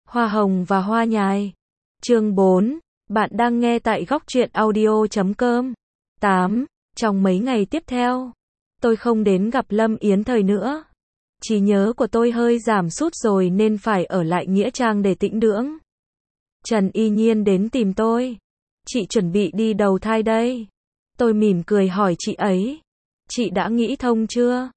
Hoa hồng và hoa nhài. Chương 4. Bạn đang nghe tại góc truyện audio.com. 8. Trong mấy ngày tiếp theo, tôi không đến gặp Lâm Yến Thời nữa. Trí nhớ của tôi hơi giảm sút rồi nên phải ở lại Nghĩa Trang để tĩnh dưỡng. Trần Y Nhiên đến tìm tôi. Chị chuẩn bị đi đầu thai đây. Tôi mỉm cười hỏi chị ấy. Chị đã nghĩ thông chưa?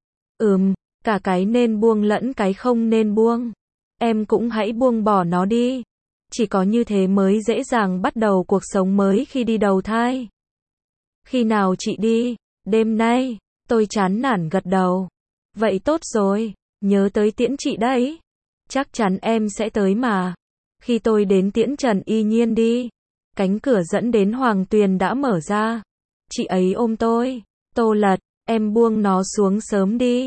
Cả cái nên buông lẫn cái không nên buông. Em cũng hãy buông bỏ nó đi. Chỉ có như thế mới dễ dàng bắt đầu cuộc sống mới khi đi đầu thai. Khi nào chị đi? Đêm nay. Tôi chán nản gật đầu. Vậy tốt rồi, nhớ tới tiễn chị đấy. Chắc chắn em sẽ tới mà. Khi tôi đến tiễn Trần Y Nhiên đi, cánh cửa dẫn đến Hoàng Tuyền đã mở ra. Chị ấy ôm tôi. Tô Lật, em buông nó xuống sớm đi.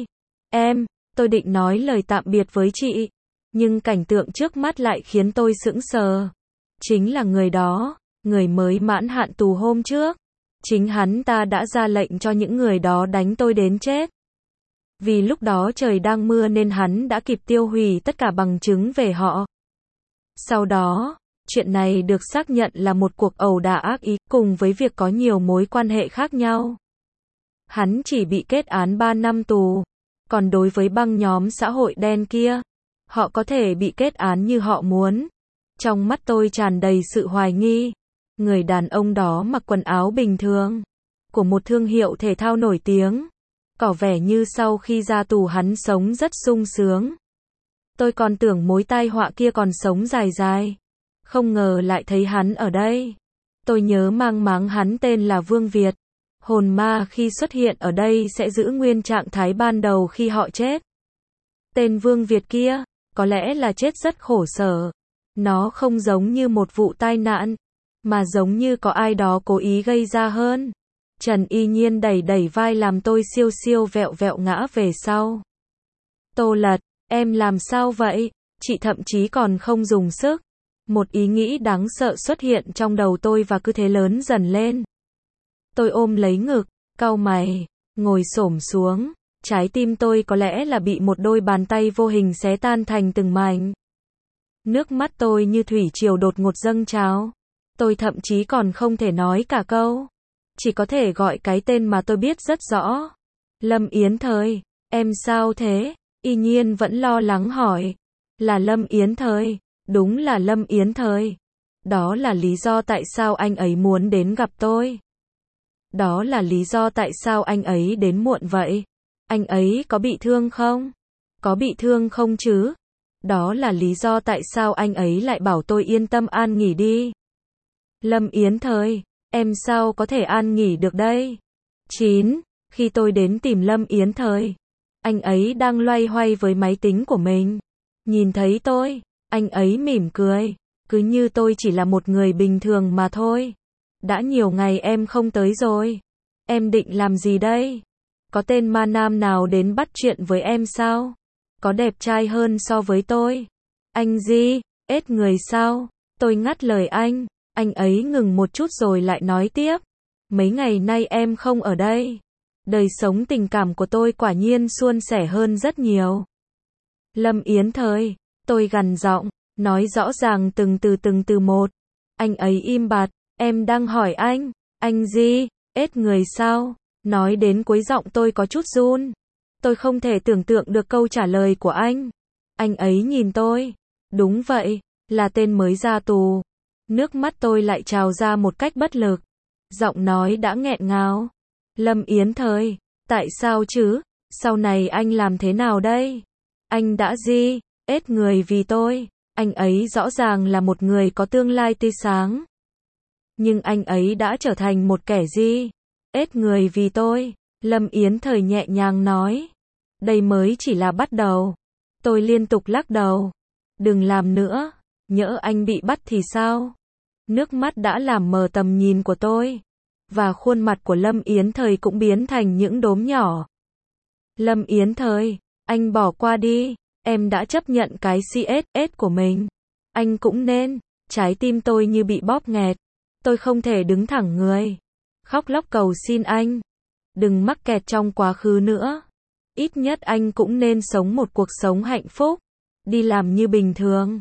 Tôi định nói lời tạm biệt với chị. Nhưng cảnh tượng trước mắt lại khiến tôi sững sờ. Chính là người đó, người mới mãn hạn tù hôm trước. Chính hắn ta đã ra lệnh cho những người đó đánh tôi đến chết. Vì lúc đó trời đang mưa nên hắn đã kịp tiêu hủy tất cả bằng chứng về họ. Sau đó, chuyện này được xác nhận là một cuộc ẩu đả ác ý cùng với việc có nhiều mối quan hệ khác nhau. Hắn chỉ bị kết án 3 năm tù. Còn đối với băng nhóm xã hội đen kia, họ có thể bị kết án như họ muốn. Trong mắt tôi tràn đầy sự hoài nghi. Người đàn ông đó mặc quần áo bình thường, của một thương hiệu thể thao nổi tiếng. Có vẻ như sau khi ra tù hắn sống rất sung sướng. Tôi còn tưởng mối tai họa kia còn sống dài dài. Không ngờ lại thấy hắn ở đây. Tôi nhớ mang máng hắn tên là Vương Việt. Hồn ma khi xuất hiện ở đây sẽ giữ nguyên trạng thái ban đầu khi họ chết. Tên Vương Việt kia, có lẽ là chết rất khổ sở. Nó không giống như một vụ tai nạn, mà giống như có ai đó cố ý gây ra hơn. Trần Y Nhiên đẩy đẩy vai làm tôi siêu siêu vẹo vẹo ngã về sau. Tô Lật, em làm sao vậy? Chị thậm chí còn không dùng sức. Một ý nghĩ đáng sợ xuất hiện trong đầu tôi và cứ thế lớn dần lên. Tôi ôm lấy ngực, cau mày, ngồi xổm xuống. Trái tim tôi có lẽ là bị một đôi bàn tay vô hình xé tan thành từng mảnh. Nước mắt tôi như thủy triều đột ngột dâng trào. Tôi thậm chí còn không thể nói cả câu. Chỉ có thể gọi cái tên mà tôi biết rất rõ. Lâm Yến Thời, em sao thế? Y Nhiên vẫn lo lắng hỏi. Là Lâm Yến Thời, đúng là Lâm Yến Thời. Đó là lý do tại sao anh ấy muốn đến gặp tôi. Đó là lý do tại sao anh ấy đến muộn vậy. Anh ấy có bị thương không? Có bị thương không chứ? Đó là lý do tại sao anh ấy lại bảo tôi yên tâm an nghỉ đi. Lâm Yến Thời, em sao có thể an nghỉ được đây? 9. Khi tôi đến tìm Lâm Yến Thời, anh ấy đang loay hoay với máy tính của mình. Nhìn thấy tôi, anh ấy mỉm cười, cứ như tôi chỉ là một người bình thường mà thôi. Đã nhiều ngày em không tới rồi. Em định làm gì đây? Có tên ma nam nào đến bắt chuyện với em sao? Có đẹp trai hơn so với tôi? Anh gì? Ết người sao? Tôi ngắt lời anh ấy ngừng một chút rồi lại nói tiếp. Mấy ngày nay em không ở đây. Đời sống tình cảm của tôi quả nhiên suôn sẻ hơn rất nhiều. Lâm Yến Thời, tôi gằn giọng, nói rõ ràng từng từ một. Anh ấy im bặt, em đang hỏi anh gì? Ết người sao? Nói đến cuối giọng tôi có chút run. Tôi không thể tưởng tượng được câu trả lời của anh. Anh ấy nhìn tôi. Đúng vậy, là tên mới ra tù. Nước mắt tôi lại trào ra một cách bất lực. Giọng nói đã nghẹn ngào. Lâm Yến Thời, tại sao chứ? Sau này anh làm thế nào đây? Anh đã gì? Ết người vì tôi. Anh ấy rõ ràng là một người có tương lai tươi sáng. Nhưng anh ấy đã trở thành một kẻ gì? Ết người vì tôi. Lâm Yến Thời nhẹ nhàng nói. Đây mới chỉ là bắt đầu. Tôi liên tục lắc đầu. Đừng làm nữa. Nhỡ anh bị bắt thì sao? Nước mắt đã làm mờ tầm nhìn của tôi. Và khuôn mặt của Lâm Yến Thời cũng biến thành những đốm nhỏ. Lâm Yến Thời, anh bỏ qua đi. Em đã chấp nhận cái CSS của mình. Anh cũng nên. Trái tim tôi như bị bóp nghẹt. Tôi không thể đứng thẳng người. Khóc lóc cầu xin anh. Đừng mắc kẹt trong quá khứ nữa. Ít nhất anh cũng nên sống một cuộc sống hạnh phúc. Đi làm như bình thường.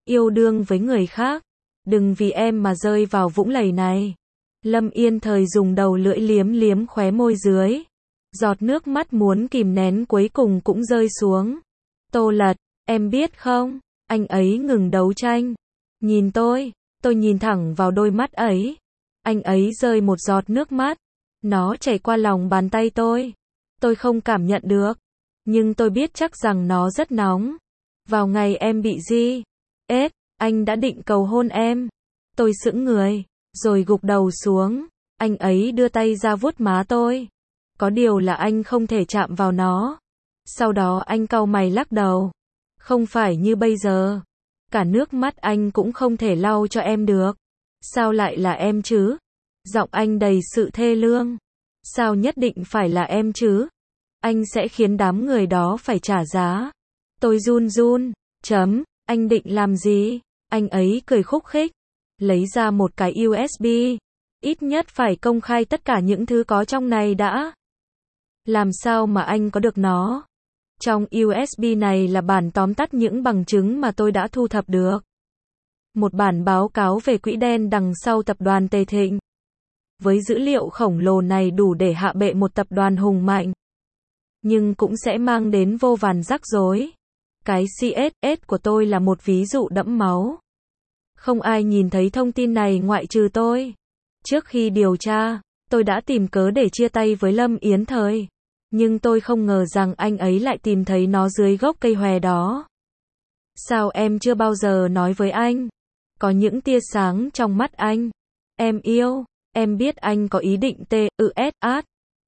yêu đương với người khác. Đừng vì em mà rơi vào vũng lầy này. Lâm Yến Thời dùng đầu lưỡi liếm liếm khóe môi dưới. Giọt nước mắt muốn kìm nén cuối cùng cũng rơi xuống. Tô Lật, em biết không, anh ấy ngừng đấu tranh. Nhìn tôi nhìn thẳng vào đôi mắt ấy. Anh ấy rơi một giọt nước mắt. Nó chảy qua lòng bàn tay tôi. Tôi không cảm nhận được. Nhưng tôi biết chắc rằng nó rất nóng. Vào ngày em bị GS, anh đã định cầu hôn em. Tôi sững người, rồi gục đầu xuống. Anh ấy đưa tay ra vuốt má tôi. Có điều là anh không thể chạm vào nó. Sau đó anh cau mày lắc đầu. Không phải như bây giờ. Cả nước mắt anh cũng không thể lau cho em được. Sao lại là em chứ? Giọng anh đầy sự thê lương. Sao nhất định phải là em chứ? Anh sẽ khiến đám người đó phải trả giá. Tôi run run. Anh định làm gì? Anh ấy cười khúc khích. Lấy ra một cái USB. Ít nhất phải công khai tất cả những thứ có trong này đã. Làm sao mà anh có được nó? Trong USB này là bản tóm tắt những bằng chứng mà tôi đã thu thập được. Một bản báo cáo về quỹ đen đằng sau tập đoàn Tề Thịnh. Với dữ liệu khổng lồ này đủ để hạ bệ một tập đoàn hùng mạnh. Nhưng cũng sẽ mang đến vô vàn rắc rối. Cái CSS của tôi là một ví dụ đẫm máu. Không ai nhìn thấy thông tin này ngoại trừ tôi. Trước khi điều tra, tôi đã tìm cớ để chia tay với Lâm Yến Thời. Nhưng tôi không ngờ rằng anh ấy lại tìm thấy nó dưới gốc cây hòe đó. Sao em chưa bao giờ nói với anh? Có những tia sáng trong mắt anh. Em yêu, em biết anh có ý định TUSAT.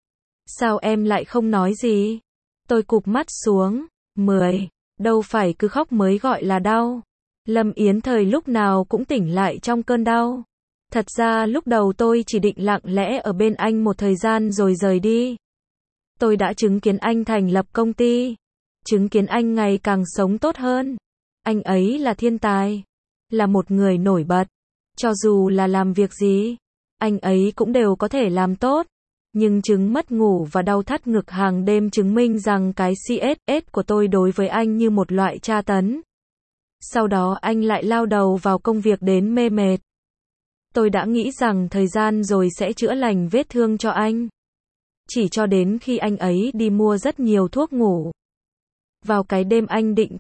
Sao em lại không nói gì? Tôi cụp mắt xuống. 10. Đâu phải cứ khóc mới gọi là đau. Lâm Yến Thời lúc nào cũng tỉnh lại trong cơn đau. Thật ra lúc đầu tôi chỉ định lặng lẽ ở bên anh một thời gian rồi rời đi. Tôi đã chứng kiến anh thành lập công ty. Chứng kiến anh ngày càng sống tốt hơn. Anh ấy là thiên tài. Là một người nổi bật. Cho dù là làm việc gì, anh ấy cũng đều có thể làm tốt. Nhưng chứng mất ngủ và đau thắt ngực hàng đêm chứng minh rằng cái CSS của tôi đối với anh như một loại tra tấn. Sau đó anh lại lao đầu vào công việc đến mê mệt. Tôi đã nghĩ rằng thời gian rồi sẽ chữa lành vết thương cho anh. Chỉ cho đến khi anh ấy đi mua rất nhiều thuốc ngủ. Vào cái đêm anh định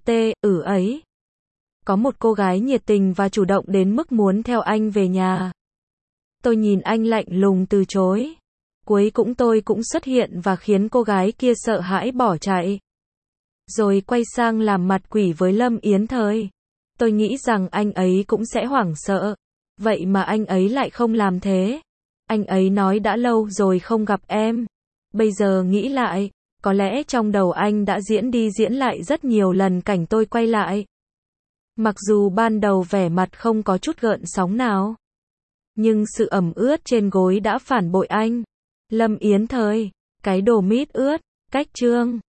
ấy. Có một cô gái nhiệt tình và chủ động đến mức muốn theo anh về nhà. Tôi nhìn anh lạnh lùng từ chối. Cuối cùng tôi cũng xuất hiện và khiến cô gái kia sợ hãi bỏ chạy. Rồi quay sang làm mặt quỷ với Lâm Yến Thời. Tôi nghĩ rằng anh ấy cũng sẽ hoảng sợ. Vậy mà anh ấy lại không làm thế. Anh ấy nói đã lâu rồi không gặp em. Bây giờ nghĩ lại, có lẽ trong đầu anh đã diễn đi diễn lại rất nhiều lần cảnh tôi quay lại. Mặc dù ban đầu vẻ mặt không có chút gợn sóng nào. Nhưng sự ẩm ướt trên gối đã phản bội anh. Lâm Yến Thời, cái đồ mít ướt, cách chương.